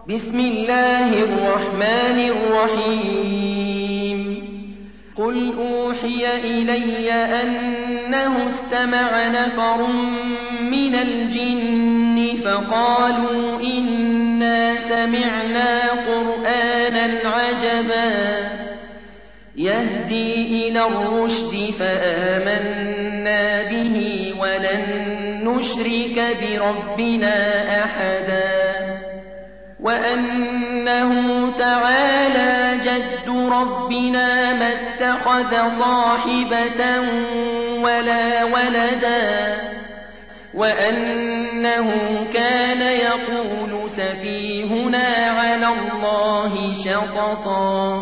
بسم الله الرحمن الرحيم قل أوحي إلي أنه استمع نفر من الجن فقالوا إنا سمعنا قرآنا عجبا يهدي إلى الرشد فآمنا به ولن نشرك بربنا أحدا وأنه تعالى جد ربنا ما اتخذ صاحبة ولا ولدا وأنه كان يقول سفيهنا على الله شططا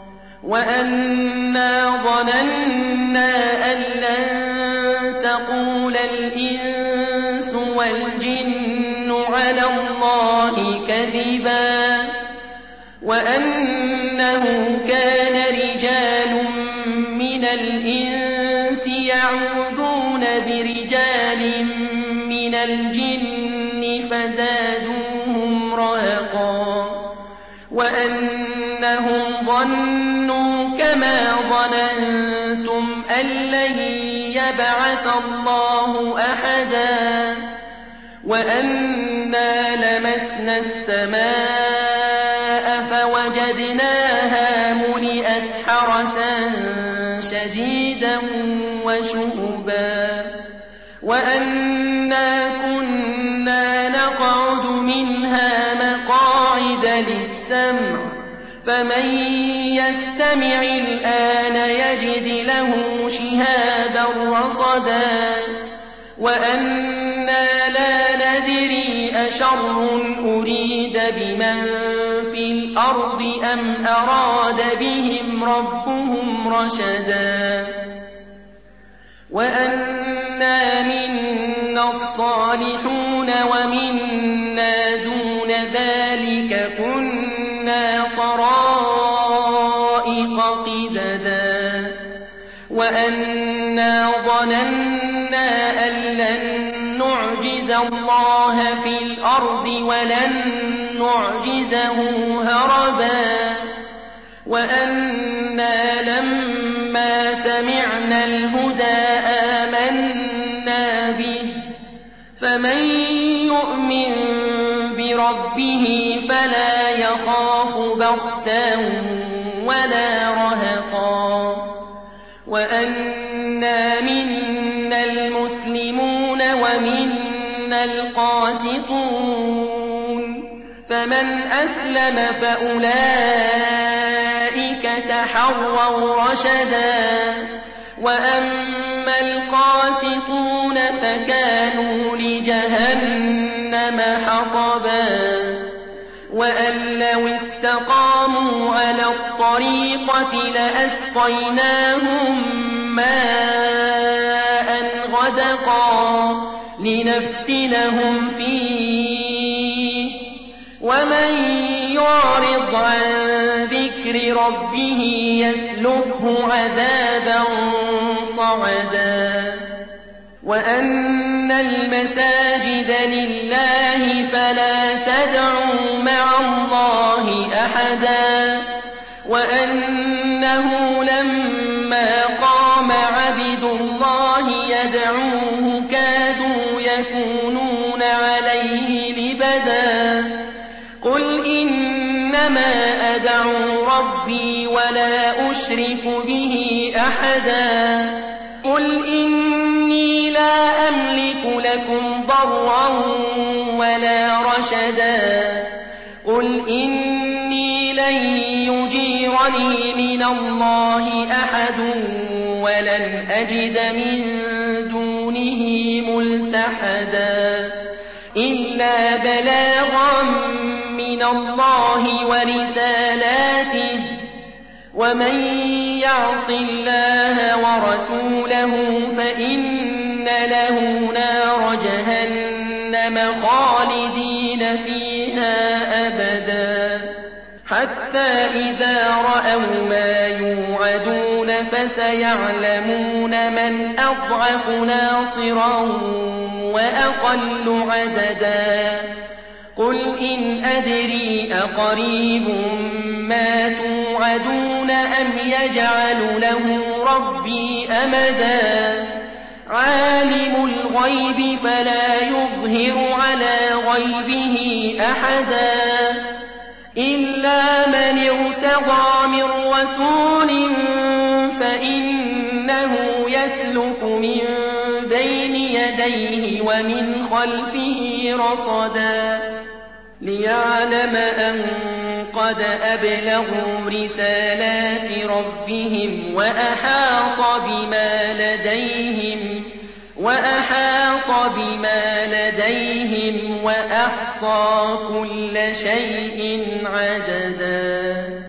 وأنا ظننا أن لن تقول الإنس والجن على الله كذبا وأنه كان رجال من الإنس يعوذون برجال من الجن فزادوهم رهقا وأنهم ظنوا كما ظننتم أن لن يبعث الله أحدا وأنا لمسنا السماء فوجدناها ملئت حرسا شديدا وشهبا وأنا كنا نقعد منها مقاعد للسمع فمن يستمع الآن يجد له شهابا رصدا وأنا لا ندري أشر أريد بمن في الأرض أم أراد بهم ربهم رشدا وأنا منا الصالحون ومنا دون ذلك كنا طرائق قددا وأنا ظننا أن لن نعجز الله في الأرض ولن نعجزه هربا وأنا لما سمعنا الهدى آمنا به فمن يؤمن بربه فلا يخاف بخسا ولا رهقا وأنا منا المسلمون ومنا القاسطون فمن أسلم فأولئك تحروا رشدا وأما القاسطون فكانوا لجهنم حطبا وأن لو استقاموا على الطريقة لأسقيناهم ماء غدقا لنفتنهم فيه ومن يعرض عن ذكر ربه يسلكه عذابا صعدا وأن المساجد لله فلا تدعوا مع الله أحدا وأنه لما قام عبد الله يدعوه كادوا يكونون عليه لبدا قل إنما أدعو ربي ولا أشرك به أحدا قل إني لا أملك لكم ضرا ولا رشدا قل إني لن يجيرني من الله أحد ولن أجد من دونه ملتحدا إلا بلاغا من الله ورسالاته ومن يعص الله ورسوله فإن له نار جهنم خالدين فيها أبدا حتى إذا رأوا ما يوعدون فسيعلمون من أضعف ناصرا وأقل عددا قل إن أدري أقريب ما توعدون أم يجعل له ربي أمدا عالم الغيب فلا يظهر على غيبه أحدا إلا من ارتضى من رسول فإنه يسلك من بين يديه ومن خلفه رصدا ليعلم أن قد أبلغوا رسالات ربهم وأحاط بما لديهم وأحصى كل شيء عددا.